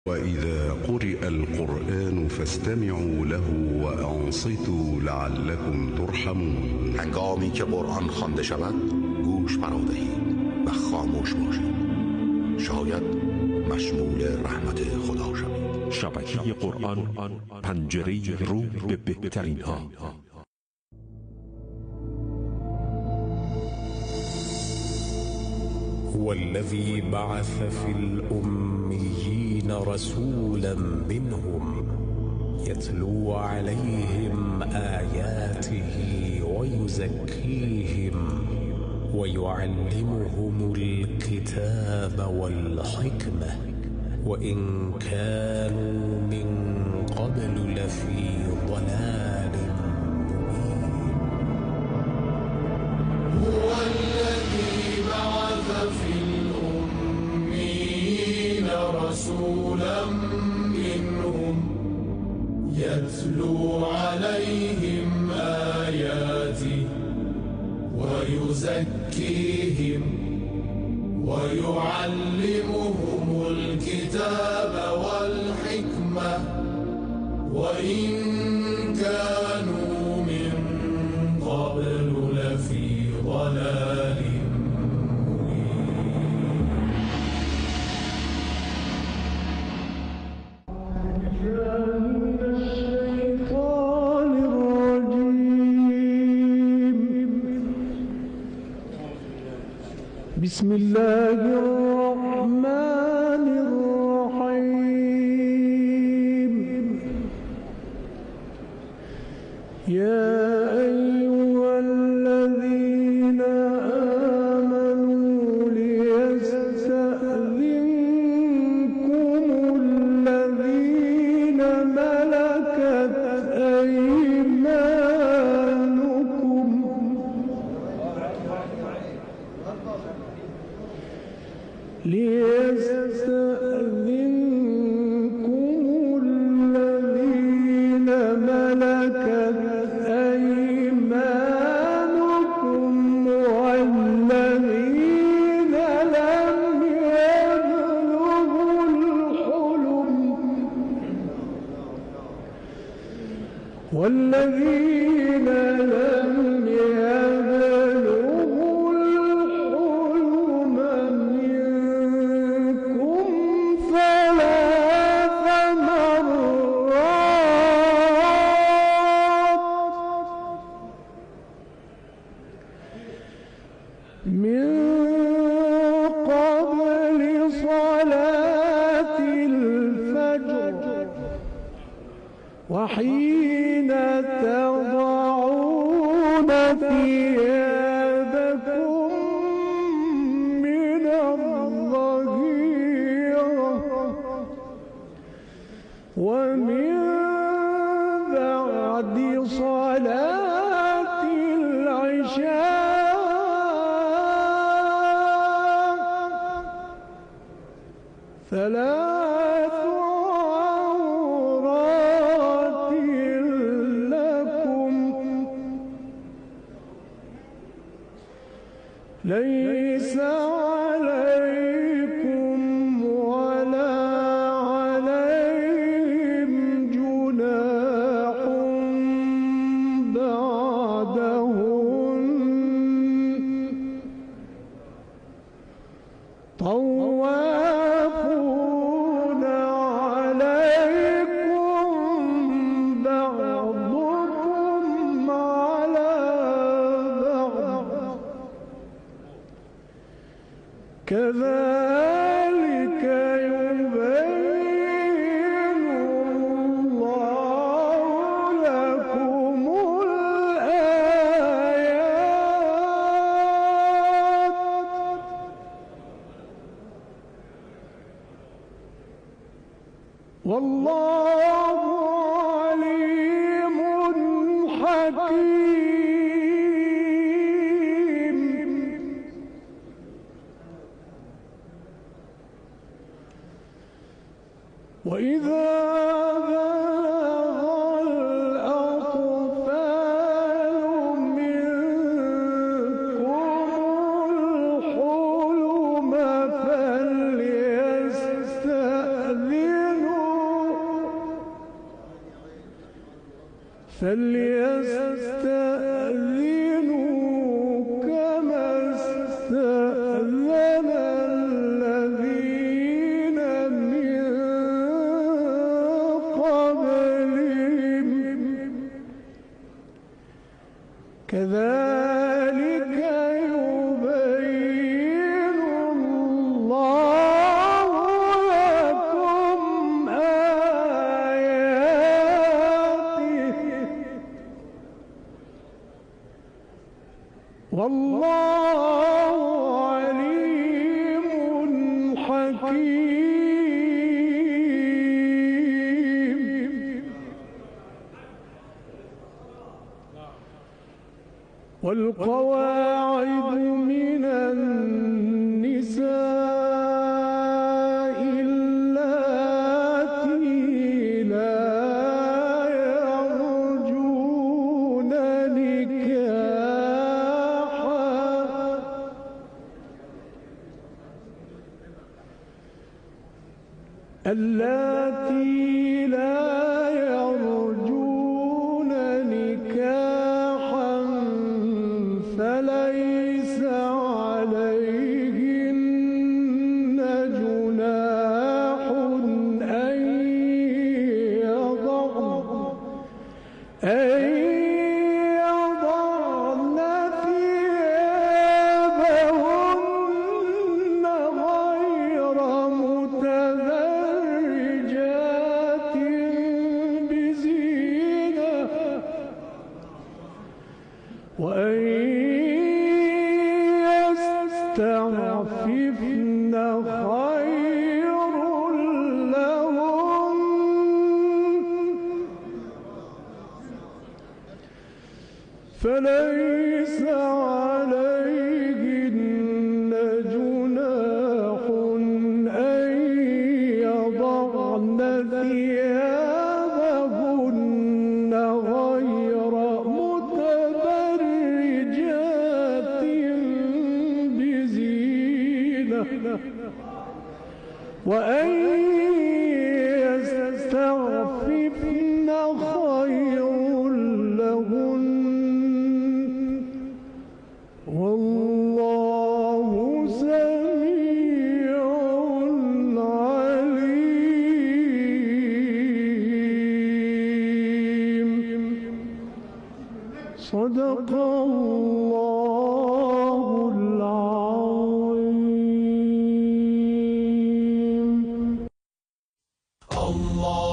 وإذا قرئ القرآن فاستمعوا له وأنصتوا لعلكم ترحمون. هنگامی که قرآن خوانده شود گوش فرادهید و خاموش باشید، شاید مشمول رحمت خدا شوید. شبکه قرآن، پنجره رو به بهترین ها. هو الذي بعث في الأميين رسولا منهم يتلو عليهم آياته ويزكيهم ويعلمهم الكتاب والحكمة وإن كانوا من قبل لفي ضلال مبين. هو الذي بعث في الأميين رسولا منهم يتلو عليهم آياته ويزكيهم ويعلمهم الكتاب والحكمة وإن كانوا من قبل لفي ضلال بسم الله الرحمن الرحيم. يا أيها الذين آمنوا ليستأذنكم الذين ملكت أيمانكم والذين لم يبلغوا الحلم منكم ثلاث مرات من قبل صلاة الفجر وحين تضعون ثيابكم من الظهيرة ومن بعد صلاة العشاء ثلاث عورات لكم ليس عليكم ولا عليهم جناح بعدهن طوافون عليكم بعضكم على بعض كذلك يبين الله لكم الآيات والله عليم حكيم. وإذا بلغ الأطفال منكم الحلم فليستأذنوا فليستأذنوا كما استأذن الذين من قبلهم كذلك يبين الله لكم آياته والله عليم حكيم. والقواعد من النساء اللاتي لا يرجون نكاحا فليس عليهن جناح أن يضعن ثيابهن غير متبرجات بزينة وأن يستعففن خير لهم فليس عليهن جناح أن يضعن ثيابهن غير متبرجات بزينة وأن يستعففن خير لهن والله سميع عليم. صدق الله العظيم. الله